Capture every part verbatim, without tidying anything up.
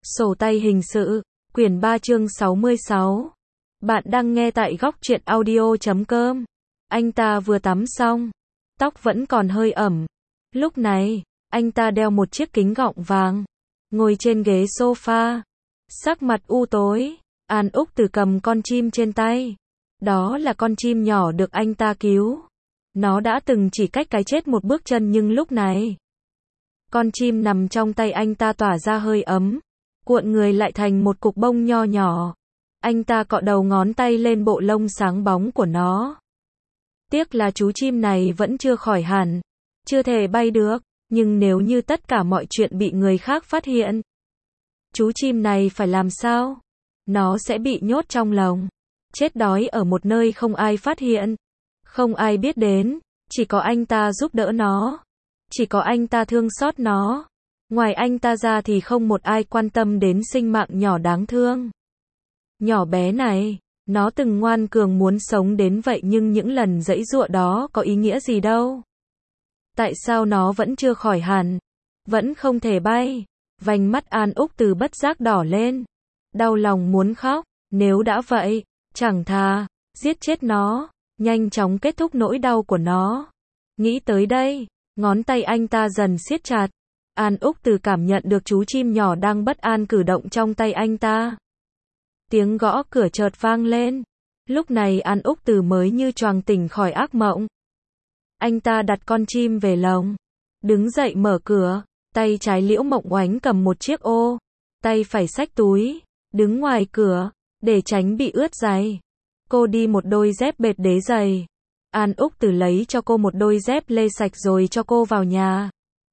Sổ tay hình sự, quyển ba chương sáu mươi sáu. Bạn đang nghe tại góc truyện audio chấm com. Anh ta vừa tắm xong, tóc vẫn còn hơi ẩm. Lúc này, anh ta đeo một chiếc kính gọng vàng, ngồi trên ghế sofa, sắc mặt u tối. An Úc Từ cầm con chim trên tay. Đó là con chim nhỏ được anh ta cứu. Nó đã từng chỉ cách cái chết một bước chân, nhưng lúc này, con chim nằm trong tay anh ta tỏa ra hơi ấm, cuộn người lại thành một cục bông nho nhỏ. Anh ta cọ đầu ngón tay lên bộ lông sáng bóng của nó. Tiếc là chú chim này vẫn chưa khỏi hẳn, chưa thể bay được, nhưng nếu như tất cả mọi chuyện bị người khác phát hiện, chú chim này phải làm sao? Nó sẽ bị nhốt trong lồng, chết đói ở một nơi không ai phát hiện, không ai biết đến, chỉ có anh ta giúp đỡ nó, chỉ có anh ta thương xót nó. Ngoài anh ta ra thì không một ai quan tâm đến sinh mạng nhỏ đáng thương. Nhỏ bé này, nó từng ngoan cường muốn sống đến vậy, nhưng những lần giãy giụa đó có ý nghĩa gì đâu. Tại sao nó vẫn chưa khỏi hẳn, vẫn không thể bay? Vành mắt An Úc Từ bất giác đỏ lên, đau lòng muốn khóc. Nếu đã vậy, chẳng thà giết chết nó, nhanh chóng kết thúc nỗi đau của nó. Nghĩ tới đây, ngón tay anh ta dần siết chặt. An Úc Từ cảm nhận được chú chim nhỏ đang bất an cử động trong tay anh ta. Tiếng gõ cửa chợt vang lên. Lúc này An Úc Từ mới như choàng tỉnh khỏi ác mộng. Anh ta đặt con chim về lồng, đứng dậy mở cửa. Tay trái Liễu Mộng Oánh cầm một chiếc ô, tay phải xách túi, đứng ngoài cửa, để tránh bị ướt giày. Cô đi một đôi dép bệt đế giày. An Úc Từ lấy cho cô một đôi dép lê sạch rồi cho cô vào nhà.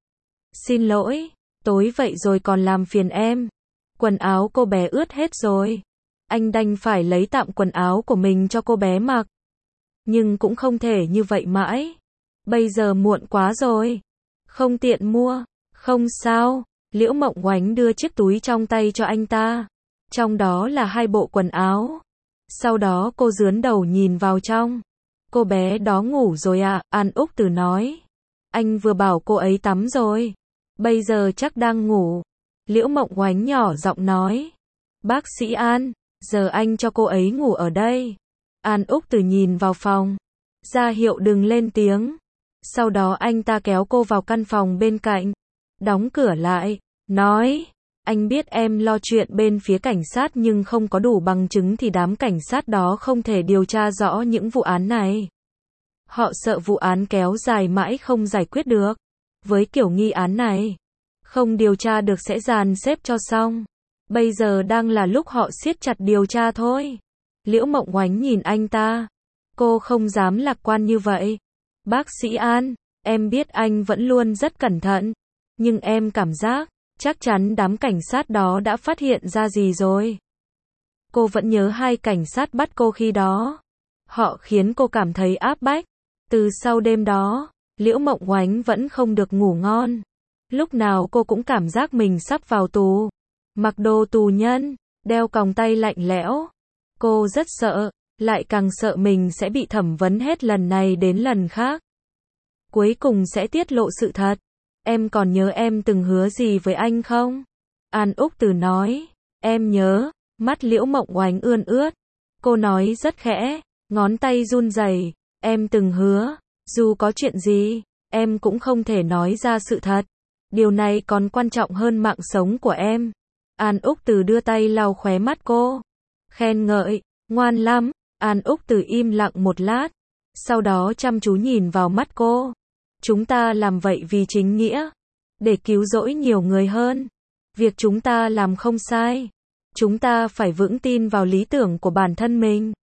Xin lỗi, tối vậy rồi còn làm phiền em. Quần áo cô bé ướt hết rồi. Anh đành phải lấy tạm quần áo của mình cho cô bé mặc. Nhưng cũng không thể như vậy mãi. Bây giờ muộn quá rồi, không tiện mua. Không sao, Liễu Mộng Oánh đưa chiếc túi trong tay cho anh ta. Trong đó là hai bộ quần áo. Sau đó cô dướn đầu nhìn vào trong. Cô bé đó ngủ rồi à? An Úc Từ nói. Anh vừa bảo cô ấy tắm rồi, bây giờ chắc đang ngủ. Liễu Mộng Oánh nhỏ giọng nói. Bác sĩ An, giờ anh cho cô ấy ngủ ở đây. An Úc Từ nhìn vào phòng, ra hiệu đừng lên tiếng. Sau đó anh ta kéo cô vào căn phòng bên cạnh, đóng cửa lại, nói. Anh biết em lo chuyện bên phía cảnh sát, nhưng không có đủ bằng chứng thì đám cảnh sát đó không thể điều tra rõ những vụ án này. Họ sợ vụ án kéo dài mãi không giải quyết được. Với kiểu nghi án này, không điều tra được sẽ dàn xếp cho xong. Bây giờ đang là lúc họ siết chặt điều tra thôi. Liễu Mộng Oánh nhìn anh ta. Cô không dám lạc quan như vậy. Bác sĩ An, em biết anh vẫn luôn rất cẩn thận, nhưng em cảm giác, chắc chắn đám cảnh sát đó đã phát hiện ra gì rồi. Cô vẫn nhớ hai cảnh sát bắt cô khi đó. Họ khiến cô cảm thấy áp bách. Từ sau đêm đó, Liễu Mộng Oánh vẫn không được ngủ ngon. Lúc nào cô cũng cảm giác mình sắp vào tù. Mặc đồ tù nhân, đeo còng tay lạnh lẽo. Cô rất sợ, lại càng sợ mình sẽ bị thẩm vấn hết lần này đến lần khác. Cuối cùng sẽ tiết lộ sự thật. Em còn nhớ em từng hứa gì với anh không? An Úc Từ nói. Em nhớ. Mắt Liễu Mộng Oánh ươn ướt. Cô nói rất khẽ, ngón tay run rẩy. Em từng hứa, dù có chuyện gì, em cũng không thể nói ra sự thật. Điều này còn quan trọng hơn mạng sống của em. An Úc Từ đưa tay lau khóe mắt cô, khen ngợi. Ngoan lắm. An Úc Từ im lặng một lát, sau đó chăm chú nhìn vào mắt cô. Chúng ta làm vậy vì chính nghĩa, để cứu rỗi nhiều người hơn. Việc chúng ta làm không sai. Chúng ta phải vững tin vào lý tưởng của bản thân mình,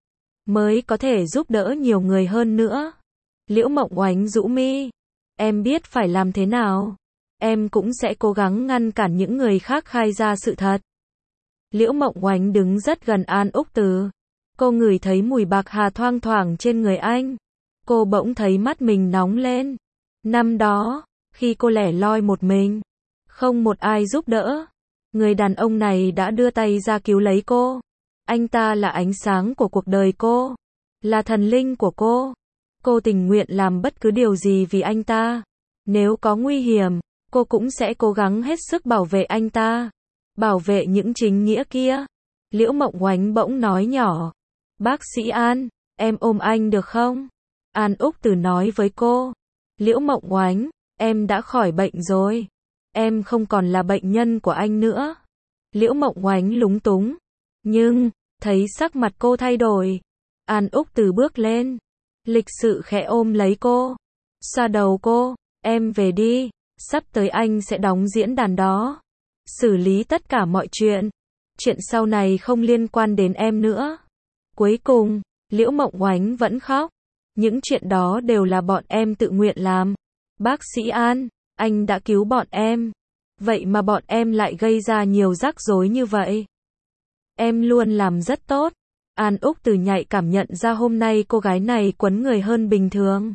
mới có thể giúp đỡ nhiều người hơn nữa. Liễu Mộng Oánh rũ mi. Em biết phải làm thế nào. Em cũng sẽ cố gắng ngăn cản những người khác khai ra sự thật. Liễu Mộng Oánh đứng rất gần An Úc Từ. Cô ngửi thấy mùi bạc hà thoang thoảng trên người anh. Cô bỗng thấy mắt mình nóng lên. Năm đó, khi cô lẻ loi một mình, không một ai giúp đỡ, người đàn ông này đã đưa tay ra cứu lấy cô. Anh ta là ánh sáng của cuộc đời cô, là thần linh của cô. Cô tình nguyện làm bất cứ điều gì vì anh ta. Nếu có nguy hiểm, cô cũng sẽ cố gắng hết sức bảo vệ anh ta. bảo vệ những chính nghĩa kia. Liễu Mộng Oánh bỗng nói nhỏ. Bác sĩ An, em ôm anh được không? An Úc Từ nói với cô. Liễu Mộng Oánh, em đã khỏi bệnh rồi. Em không còn là bệnh nhân của anh nữa. Liễu Mộng Oánh lúng túng. Nhưng, thấy sắc mặt cô thay đổi. An Úc Từ bước lên. Lịch sự khẽ ôm lấy cô. Xoa đầu cô. Em về đi. Sắp tới anh sẽ đóng diễn đàn đó. Xử lý tất cả mọi chuyện. Chuyện sau này không liên quan đến em nữa. Cuối cùng, Liễu Mộng Oánh vẫn khóc. Những chuyện đó đều là bọn em tự nguyện làm. Bác sĩ An, anh đã cứu bọn em. Vậy mà bọn em lại gây ra nhiều rắc rối như vậy. Em luôn làm rất tốt. An Úc Từ nhạy cảm nhận ra hôm nay cô gái này quấn người hơn bình thường.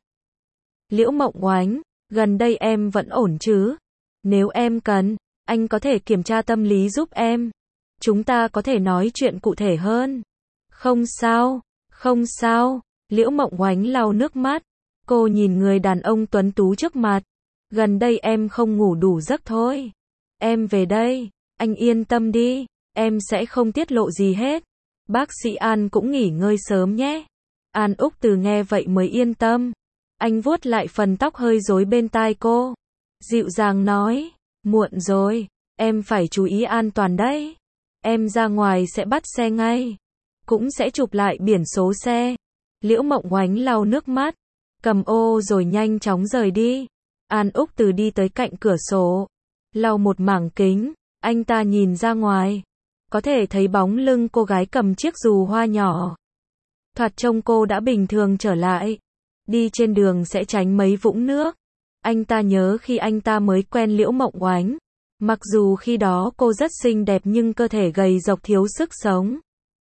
Liễu Mộng Oánh, gần đây em vẫn ổn chứ? Nếu em cần, anh có thể kiểm tra tâm lý giúp em. Chúng ta có thể nói chuyện cụ thể hơn. Không sao, không sao. Liễu Mộng Oánh lau nước mắt. Cô nhìn người đàn ông tuấn tú trước mặt. Gần đây em không ngủ đủ giấc thôi. Em về đây, anh yên tâm đi, em sẽ không tiết lộ gì hết. Bác sĩ An cũng nghỉ ngơi sớm nhé. An Úc Từ nghe vậy mới yên tâm. Anh vuốt lại phần tóc hơi rối bên tai cô. Dịu dàng nói, muộn rồi, em phải chú ý an toàn đấy. Em ra ngoài sẽ bắt xe ngay. Cũng sẽ chụp lại biển số xe. Liễu Mộng Oánh lau nước mắt. Cầm ô rồi nhanh chóng rời đi. An Úc Từ đi tới cạnh cửa sổ. Lau một mảng kính. Anh ta nhìn ra ngoài. Có thể thấy bóng lưng cô gái cầm chiếc dù hoa nhỏ. Thoạt trông cô đã bình thường trở lại. Đi trên đường sẽ tránh mấy vũng nước. Anh ta nhớ khi anh ta mới quen Liễu Mộng Oánh. Mặc dù khi đó cô rất xinh đẹp nhưng cơ thể gầy rộc thiếu sức sống.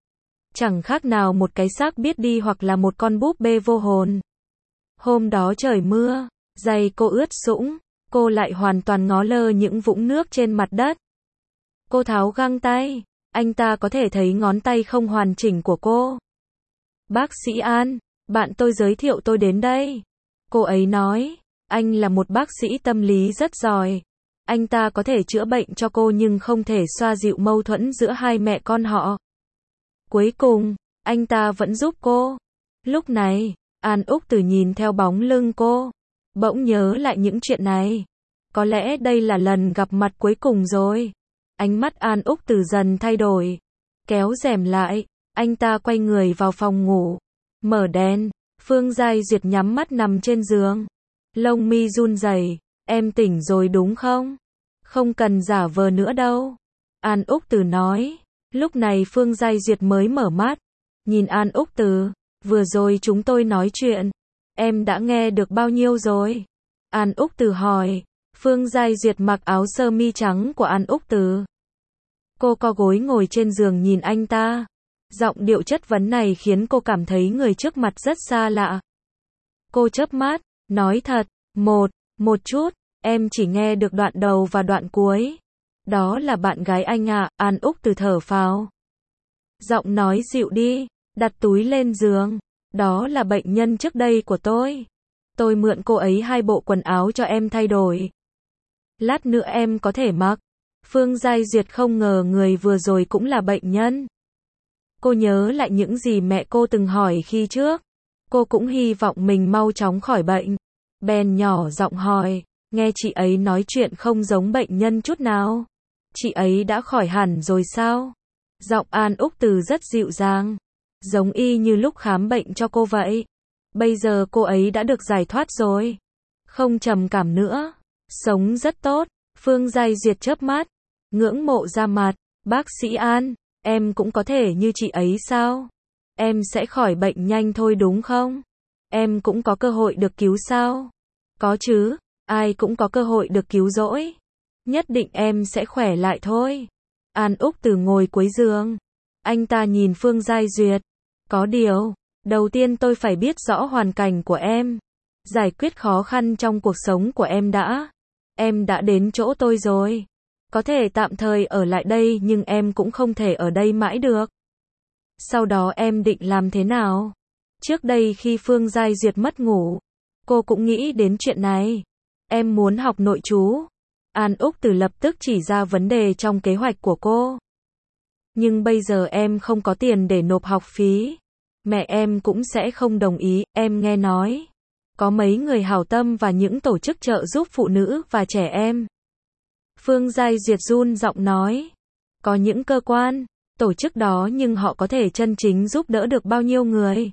Chẳng khác nào một cái xác biết đi hoặc là một con búp bê vô hồn. Hôm đó trời mưa, giày cô ướt sũng, cô lại hoàn toàn ngó lơ những vũng nước trên mặt đất. Cô tháo găng tay, anh ta có thể thấy ngón tay không hoàn chỉnh của cô. Bác sĩ An, bạn tôi giới thiệu tôi đến đây. Cô ấy nói, anh là một bác sĩ tâm lý rất giỏi. Anh ta có thể chữa bệnh cho cô nhưng không thể xoa dịu mâu thuẫn giữa hai mẹ con họ. Cuối cùng, anh ta vẫn giúp cô. Lúc này, An Úc Từ nhìn theo bóng lưng cô. Bỗng nhớ lại những chuyện này. Có lẽ đây là lần gặp mặt cuối cùng rồi. Ánh mắt An Úc Từ dần thay đổi. Kéo rèm lại, anh ta quay người vào phòng ngủ. Mở đèn, Phương Giai Duyệt nhắm mắt nằm trên giường. Lông mi run rẩy, em tỉnh rồi đúng không? Không cần giả vờ nữa đâu. An Úc Từ nói. Lúc này Phương Giai Duyệt mới mở mắt. Nhìn An Úc Từ. Vừa rồi chúng tôi nói chuyện. Em đã nghe được bao nhiêu rồi? An Úc Từ hỏi. Phương Giai Duyệt mặc áo sơ mi trắng của An Úc Từ. Cô co gối ngồi trên giường nhìn anh ta. Giọng điệu chất vấn này khiến cô cảm thấy người trước mặt rất xa lạ. Cô chớp mắt, nói thật, một, một chút, em chỉ nghe được đoạn đầu và đoạn cuối. Đó là bạn gái anh ạ, à, An Úc Từ thở phào. Giọng nói dịu đi, đặt túi lên giường. Đó là bệnh nhân trước đây của tôi. Tôi mượn cô ấy hai bộ quần áo cho em thay đổi. Lát nữa em có thể mặc. Phương Giai Duyệt không ngờ người vừa rồi cũng là bệnh nhân. Cô nhớ lại những gì mẹ cô từng hỏi khi trước. Cô cũng hy vọng mình mau chóng khỏi bệnh. Bèn nhỏ giọng hỏi, nghe chị ấy nói chuyện không giống bệnh nhân chút nào. Chị ấy đã khỏi hẳn rồi sao? Giọng An Úc Từ rất dịu dàng. Giống y như lúc khám bệnh cho cô vậy. Bây giờ cô ấy đã được giải thoát rồi. Không trầm cảm nữa. Sống rất tốt. Phương Giai Duyệt chớp mắt. Ngưỡng mộ ra mặt. Bác sĩ An, em cũng có thể như chị ấy sao? Em sẽ khỏi bệnh nhanh thôi đúng không? Em cũng có cơ hội được cứu sao? Có chứ, ai cũng có cơ hội được cứu rỗi. Nhất định em sẽ khỏe lại thôi. An Úc Từ ngồi cuối giường. Anh ta nhìn Phương Giai Duyệt. Có điều, đầu tiên tôi phải biết rõ hoàn cảnh của em. Giải quyết khó khăn trong cuộc sống của em đã. Em đã đến chỗ tôi rồi. Có thể tạm thời ở lại đây nhưng em cũng không thể ở đây mãi được. Sau đó em định làm thế nào? Trước đây khi Phương Giai Duyệt mất ngủ, cô cũng nghĩ đến chuyện này. Em muốn học nội trú. An Úc Từ lập tức chỉ ra vấn đề trong kế hoạch của cô. Nhưng bây giờ em không có tiền để nộp học phí. Mẹ em cũng sẽ không đồng ý, em nghe nói. Có mấy người hảo tâm và những tổ chức trợ giúp phụ nữ và trẻ em. Phương Giai Duyệt run giọng nói. Có những cơ quan, tổ chức đó nhưng họ có thể chân chính giúp đỡ được bao nhiêu người?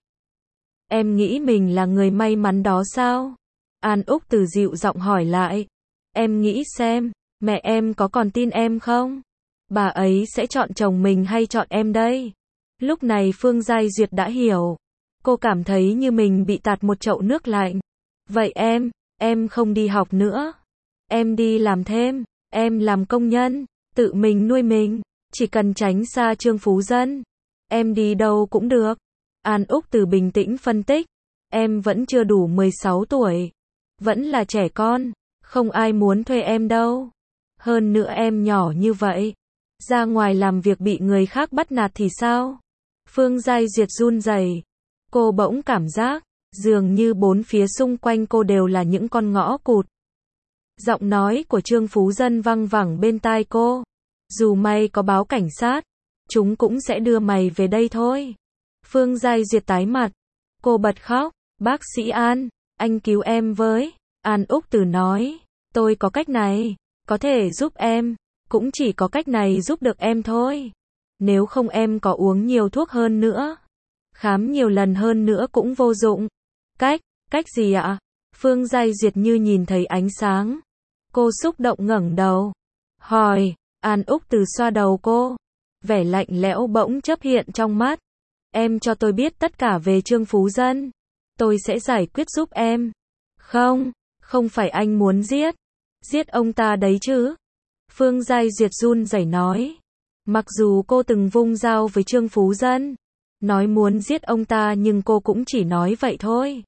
Em nghĩ mình là người may mắn đó sao? An Úc Từ dịu giọng hỏi lại. Em nghĩ xem, mẹ em có còn tin em không? Bà ấy sẽ chọn chồng mình hay chọn em đây? Lúc này Phương Giai Duyệt đã hiểu. Cô cảm thấy như mình bị tạt một chậu nước lạnh. Vậy em, em không đi học nữa. Em đi làm thêm, em làm công nhân, tự mình nuôi mình, chỉ cần tránh xa Trương Phú Dân. Em đi đâu cũng được. An Úc Từ bình tĩnh phân tích. Em vẫn chưa đủ mười sáu tuổi. Vẫn là trẻ con. Không ai muốn thuê em đâu. Hơn nữa em nhỏ như vậy. Ra ngoài làm việc bị người khác bắt nạt thì sao? Phương Giai Duyệt run rẩy. Cô bỗng cảm giác, dường như bốn phía xung quanh cô đều là những con ngõ cụt. Giọng nói của Trương Phú Dân văng vẳng bên tai cô. Dù mày có báo cảnh sát, chúng cũng sẽ đưa mày về đây thôi. Phương Giai Duyệt tái mặt. Cô bật khóc. Bác sĩ An, anh cứu em với. An Úc Từ nói. Tôi có cách này, có thể giúp em. Cũng chỉ có cách này giúp được em thôi. Nếu không em có uống nhiều thuốc hơn nữa, khám nhiều lần hơn nữa cũng vô dụng. Cách, cách gì ạ? Phương Giai Duyệt như nhìn thấy ánh sáng. Cô xúc động ngẩng đầu. Hỏi, An Úc Từ xoa đầu cô. Vẻ lạnh lẽo bỗng chớp hiện trong mắt. Em cho tôi biết tất cả về Trương Phú Dân. Tôi sẽ giải quyết giúp em. Không, không phải anh muốn giết. Giết ông ta đấy chứ. Phương Giai Duyệt run rẩy nói. Mặc dù cô từng vung dao với Trương Phú Dân, nói muốn giết ông ta nhưng cô cũng chỉ nói vậy thôi.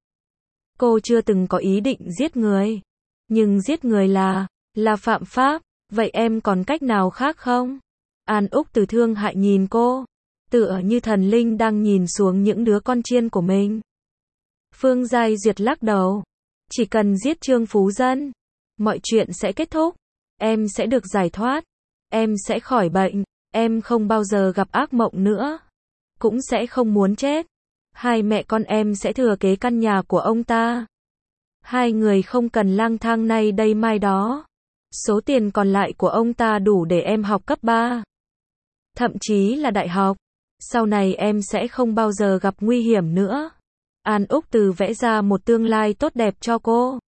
Cô chưa từng có ý định giết người. Nhưng giết người là, là phạm pháp. Vậy em còn cách nào khác không? An Úc Từ thương hại nhìn cô. Tựa như thần linh đang nhìn xuống những đứa con chiên của mình. Phương Giai Duyệt lắc đầu. Chỉ cần giết Trương Phú Dân, mọi chuyện sẽ kết thúc. Em sẽ được giải thoát. Em sẽ khỏi bệnh. Em không bao giờ gặp ác mộng nữa. Cũng sẽ không muốn chết. Hai mẹ con em sẽ thừa kế căn nhà của ông ta. Hai người không cần lang thang nay đây mai đó. Số tiền còn lại của ông ta đủ để em học cấp ba. Thậm chí là đại học. Sau này em sẽ không bao giờ gặp nguy hiểm nữa. An Úc Từ vẽ ra một tương lai tốt đẹp cho cô.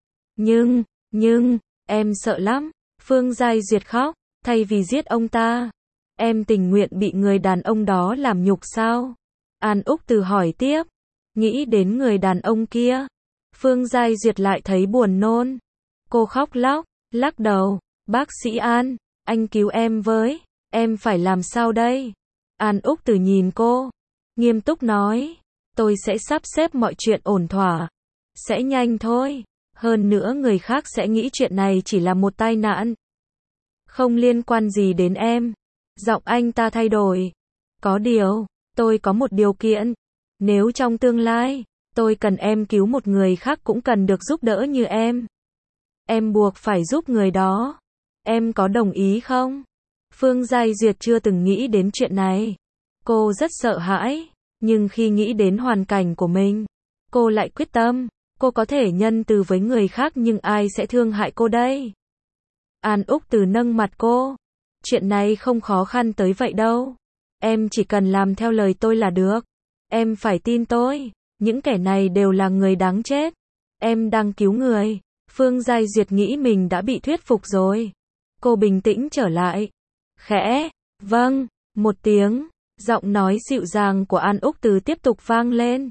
Nhưng, nhưng, em sợ lắm. Phương Giai Duyệt khóc. Thay vì giết ông ta, em tình nguyện bị người đàn ông đó làm nhục sao? An Úc Từ hỏi tiếp. Nghĩ đến người đàn ông kia, Phương Giai Duyệt lại thấy buồn nôn. Cô khóc lóc, lắc đầu. Bác sĩ An, anh cứu em với. Em phải làm sao đây? An Úc Từ nhìn cô, nghiêm túc nói. Tôi sẽ sắp xếp mọi chuyện ổn thỏa. Sẽ nhanh thôi. Hơn nữa người khác sẽ nghĩ chuyện này chỉ là một tai nạn. Không liên quan gì đến em. Giọng anh ta thay đổi. Có điều, tôi có một điều kiện. Nếu trong tương lai, tôi cần em cứu một người khác cũng cần được giúp đỡ như em. Em buộc phải giúp người đó. Em có đồng ý không? Phương Giai Duyệt chưa từng nghĩ đến chuyện này. Cô rất sợ hãi. Nhưng khi nghĩ đến hoàn cảnh của mình, cô lại quyết tâm. Cô có thể nhân từ với người khác nhưng ai sẽ thương hại cô đây? An Úc Từ nâng mặt cô. Chuyện này không khó khăn tới vậy đâu. Em chỉ cần làm theo lời tôi là được. Em phải tin tôi. Những kẻ này đều là người đáng chết. Em đang cứu người. Phương Giai Duyệt nghĩ mình đã bị thuyết phục rồi. Cô bình tĩnh trở lại. Khẽ, vâng, một tiếng. Giọng nói dịu dàng của An Úc Từ tiếp tục vang lên.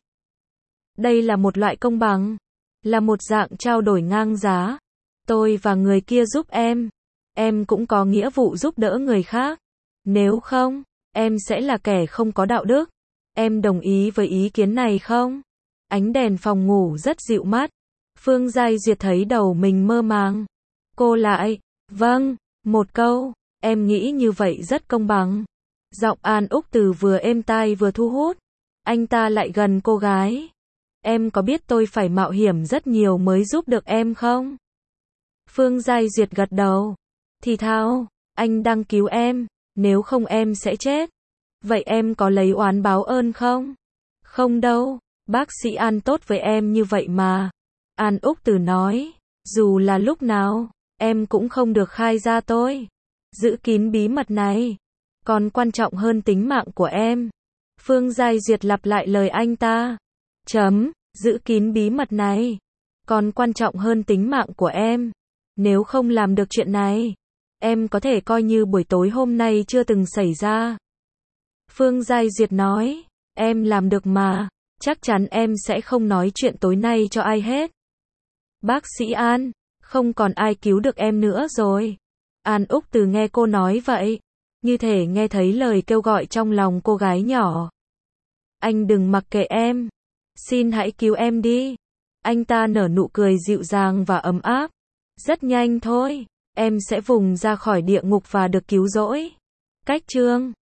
Đây là một loại công bằng. Là một dạng trao đổi ngang giá. Tôi và người kia giúp em. Em cũng có nghĩa vụ giúp đỡ người khác. Nếu không, em sẽ là kẻ không có đạo đức. Em đồng ý với ý kiến này không? Ánh đèn phòng ngủ rất dịu mát. Phương Giai Duyệt thấy đầu mình mơ màng. Cô lại, vâng, một câu. Em nghĩ như vậy rất công bằng. Giọng An Úc Từ vừa êm tai vừa thu hút. Anh ta lại gần cô gái. Em có biết tôi phải mạo hiểm rất nhiều mới giúp được em không? Phương Giai Duyệt gật đầu. Thì thào, anh đang cứu em, nếu không em sẽ chết. Vậy em có lấy oán báo ơn không? Không đâu, bác sĩ An tốt với em như vậy mà. An Úc Từ nói, dù là lúc nào, em cũng không được khai ra tôi. Giữ kín bí mật này, còn quan trọng hơn tính mạng của em. Phương Giai Duyệt lặp lại lời anh ta. Chấm, giữ kín bí mật này, còn quan trọng hơn tính mạng của em. Nếu không làm được chuyện này, em có thể coi như buổi tối hôm nay chưa từng xảy ra. Phương Giai Duyệt nói, em làm được mà, chắc chắn em sẽ không nói chuyện tối nay cho ai hết. Bác sĩ An, không còn ai cứu được em nữa rồi. An Úc Từ nghe cô nói vậy, như thể nghe thấy lời kêu gọi trong lòng cô gái nhỏ. Anh đừng mặc kệ em, xin hãy cứu em đi. Anh ta nở nụ cười dịu dàng và ấm áp. Rất nhanh thôi, em sẽ vùng ra khỏi địa ngục và được cứu rỗi. Cách chương